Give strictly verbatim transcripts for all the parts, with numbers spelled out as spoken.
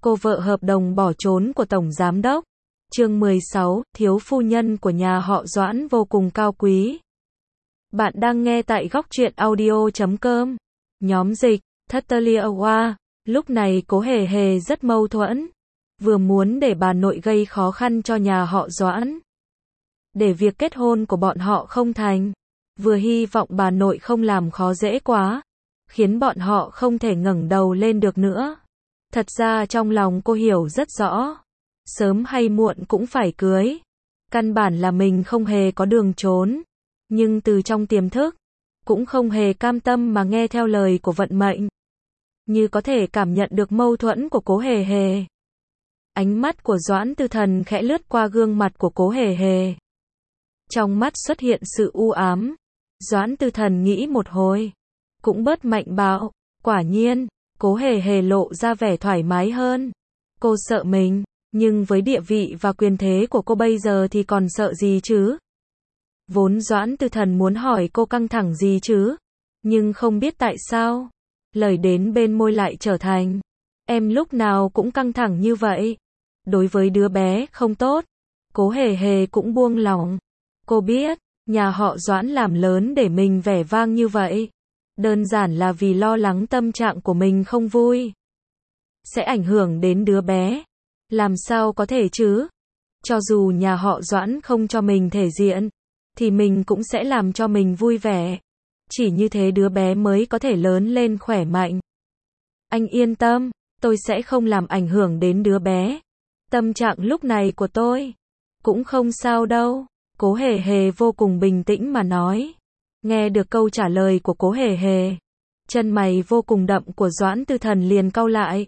cô vợ hợp đồng bỏ trốn của Tổng Giám đốc. Chương mười sáu, thiếu phu nhân của nhà họ Doãn vô cùng cao quý. Bạn đang nghe tại góc truyện audio chấm com. Nhóm dịch, Thất-tơ-lia-oa. Lúc này Cố Hề Hề rất mâu thuẫn. Vừa muốn để bà nội gây khó khăn cho nhà họ Doãn, để việc kết hôn của bọn họ không thành. Vừa hy vọng bà nội không làm khó dễ quá, khiến bọn họ không thể ngẩng đầu lên được nữa. Thật ra trong lòng cô hiểu rất rõ, sớm hay muộn cũng phải cưới. Căn bản là mình không hề có đường trốn. Nhưng từ trong tiềm thức, cũng không hề cam tâm mà nghe theo lời của vận mệnh. Như có thể cảm nhận được mâu thuẫn của Cố Hề Hề. Ánh mắt của Doãn Tư Thần khẽ lướt qua gương mặt của Cố Hề Hề. Trong mắt xuất hiện sự u ám. Doãn Tư Thần nghĩ một hồi, cũng bớt mạnh bạo. Quả nhiên, Cố Hề Hề lộ ra vẻ thoải mái hơn. Cô sợ mình, nhưng với địa vị và quyền thế của cô bây giờ thì còn sợ gì chứ? Vốn Doãn Tư Thần muốn hỏi cô căng thẳng gì chứ? Nhưng không biết tại sao, lời đến bên môi lại trở thành, em lúc nào cũng căng thẳng như vậy. Đối với đứa bé không tốt, Cố Hề Hề cũng buông lỏng. Cô biết, nhà họ Doãn làm lớn để mình vẻ vang như vậy, đơn giản là vì lo lắng tâm trạng của mình không vui, sẽ ảnh hưởng đến đứa bé. Làm sao có thể chứ? Cho dù nhà họ Doãn không cho mình thể diện, thì mình cũng sẽ làm cho mình vui vẻ. Chỉ như thế đứa bé mới có thể lớn lên khỏe mạnh. Anh yên tâm, tôi sẽ không làm ảnh hưởng đến đứa bé. Tâm trạng lúc này của tôi cũng không sao đâu. Cố Hề Hề vô cùng bình tĩnh mà nói. Nghe được câu trả lời của Cố Hề Hề, chân mày vô cùng đậm của Doãn Tư Thần liền cau lại.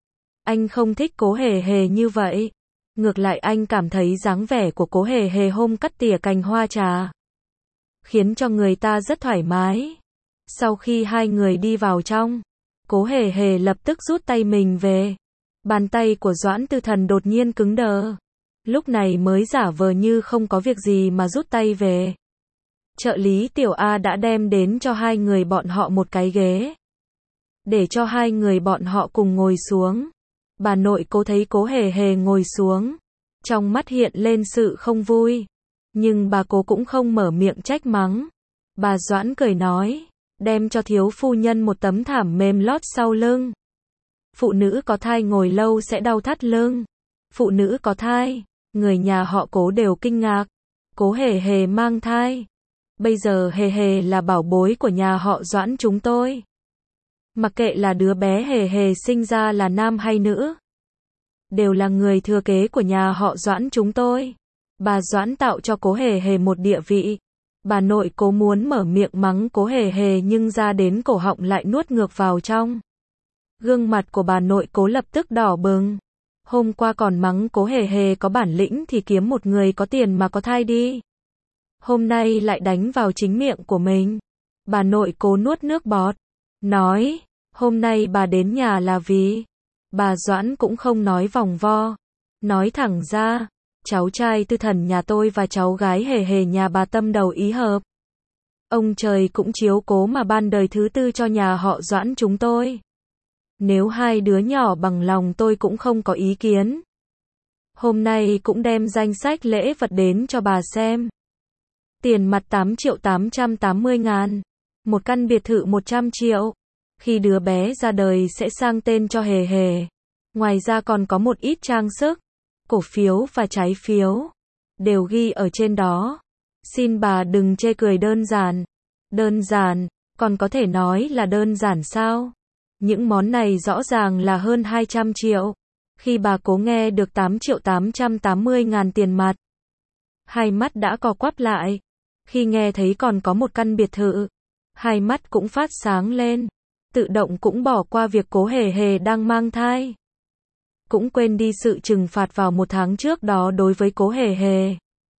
Anh không thích Cố Hề Hề như vậy. Ngược lại anh cảm thấy dáng vẻ của Cố Hề Hề hôm cắt tỉa cành hoa trà, khiến cho người ta rất thoải mái. Sau khi hai người đi vào trong, Cố Hề Hề lập tức rút tay mình về. Bàn tay của Doãn Tư Thần đột nhiên cứng đờ. Lúc này mới giả vờ như không có việc gì mà rút tay về. Trợ lý Tiểu A đã đem đến cho hai người bọn họ một cái ghế, để cho hai người bọn họ cùng ngồi xuống. Bà nội Cố thấy Cố Hề Hề ngồi xuống, trong mắt hiện lên sự không vui. Nhưng bà Cố cũng không mở miệng trách mắng. Bà Doãn cười nói, đem cho thiếu phu nhân một tấm thảm mềm lót sau lưng. Phụ nữ có thai ngồi lâu sẽ đau thắt lưng. Phụ nữ có thai, người nhà họ Cố đều kinh ngạc. Cố Hề Hề mang thai. Bây giờ Hề Hề là bảo bối của nhà họ Doãn chúng tôi. Mặc kệ là đứa bé Hề Hề sinh ra là nam hay nữ, đều là người thừa kế của nhà họ Doãn chúng tôi. Bà Doãn tạo cho Cố Hề Hề một địa vị. Bà nội Cố muốn mở miệng mắng Cố Hề Hề nhưng ra đến cổ họng lại nuốt ngược vào trong. Gương mặt của bà nội Cố lập tức đỏ bừng. Hôm qua còn mắng Cố Hề Hề có bản lĩnh thì kiếm một người có tiền mà có thai đi. Hôm nay lại đánh vào chính miệng của mình. Bà nội Cố nuốt nước bọt, nói, hôm nay bà đến nhà là vì... Bà Doãn cũng không nói vòng vo, nói thẳng ra, cháu trai Tư Thần nhà tôi và cháu gái Hề Hề nhà bà tâm đầu ý hợp. Ông trời cũng chiếu cố mà ban đời thứ tư cho nhà họ Doãn chúng tôi. Nếu hai đứa nhỏ bằng lòng tôi cũng không có ý kiến. Hôm nay cũng đem danh sách lễ vật đến cho bà xem. Tiền mặt tám triệu tám trăm tám mươi ngàn. Một căn biệt thự một trăm triệu. Khi đứa bé ra đời sẽ sang tên cho Hề Hề. Ngoài ra còn có một ít trang sức, cổ phiếu và trái phiếu, đều ghi ở trên đó. Xin bà đừng chê cười đơn giản. Đơn giản, còn có thể nói là đơn giản sao? Những món này rõ ràng là hơn hai trăm triệu. Khi bà Cố nghe được tám triệu tám trăm tám mươi ngàn tiền mặt, hai mắt đã co quắp lại. Khi nghe thấy còn có một căn biệt thự, hai mắt cũng phát sáng lên. Tự động cũng bỏ qua việc Cố Hề Hề đang mang thai. Cũng quên đi sự trừng phạt vào một tháng trước đó đối với Cố Hề Hề.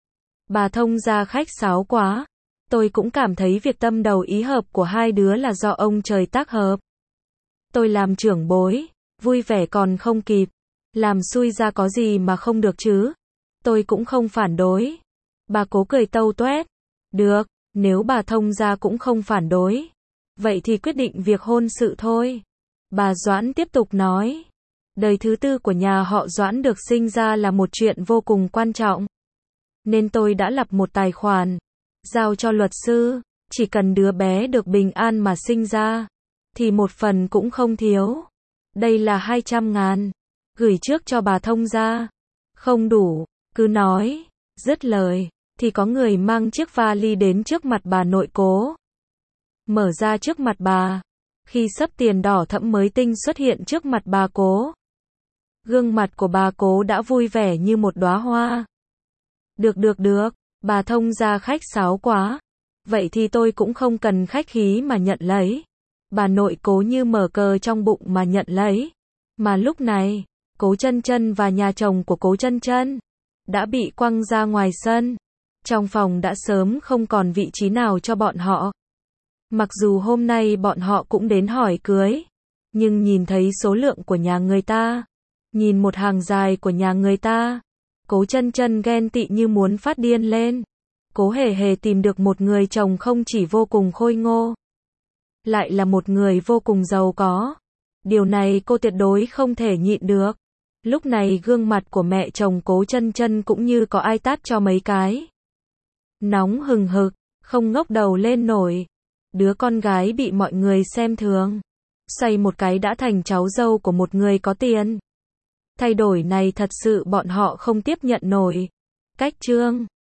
Bà thông gia khách sáo quá. Tôi cũng cảm thấy việc tâm đầu ý hợp của hai đứa là do ông trời tác hợp. Tôi làm trưởng bối, vui vẻ còn không kịp. Làm xui ra có gì mà không được chứ. Tôi cũng không phản đối. Bà Cố cười tâu tuét. Được, nếu bà thông gia cũng không phản đối, vậy thì quyết định việc hôn sự thôi. Bà Doãn tiếp tục nói. Đời thứ tư của nhà họ Doãn được sinh ra là một chuyện vô cùng quan trọng. Nên tôi đã lập một tài khoản, giao cho luật sư, chỉ cần đứa bé được bình an mà sinh ra, thì một phần cũng không thiếu. Đây là hai trăm ngàn, gửi trước cho bà thông gia. Không đủ, cứ nói, dứt lời, thì có người mang chiếc vali đến trước mặt bà nội Cố. Mở ra trước mặt bà, khi xấp tiền đỏ thẫm mới tinh xuất hiện trước mặt bà Cố. Gương mặt của bà Cố đã vui vẻ như một đóa hoa. Được được được, bà thông gia khách sáo quá. Vậy thì tôi cũng không cần khách khí mà nhận lấy. Bà nội Cố như mở cờ trong bụng mà nhận lấy. Mà lúc này, Cố Chân Chân và nhà chồng của Cố Chân Chân đã bị quăng ra ngoài sân. Trong phòng đã sớm không còn vị trí nào cho bọn họ. Mặc dù hôm nay bọn họ cũng đến hỏi cưới, nhưng nhìn thấy số lượng của nhà người ta, nhìn một hàng dài của nhà người ta, Cố Chân Chân ghen tị như muốn phát điên lên. Cố Hề Hề tìm được một người chồng không chỉ vô cùng khôi ngô, lại là một người vô cùng giàu có. Điều này cô tuyệt đối không thể nhịn được. Lúc này gương mặt của mẹ chồng Cố Chân Chân cũng như có ai tát cho mấy cái. Nóng hừng hực, không ngóc đầu lên nổi. Đứa con gái bị mọi người xem thường, xoay một cái đã thành cháu dâu của một người có tiền. Thay đổi này thật sự bọn họ không tiếp nhận nổi. Cách chương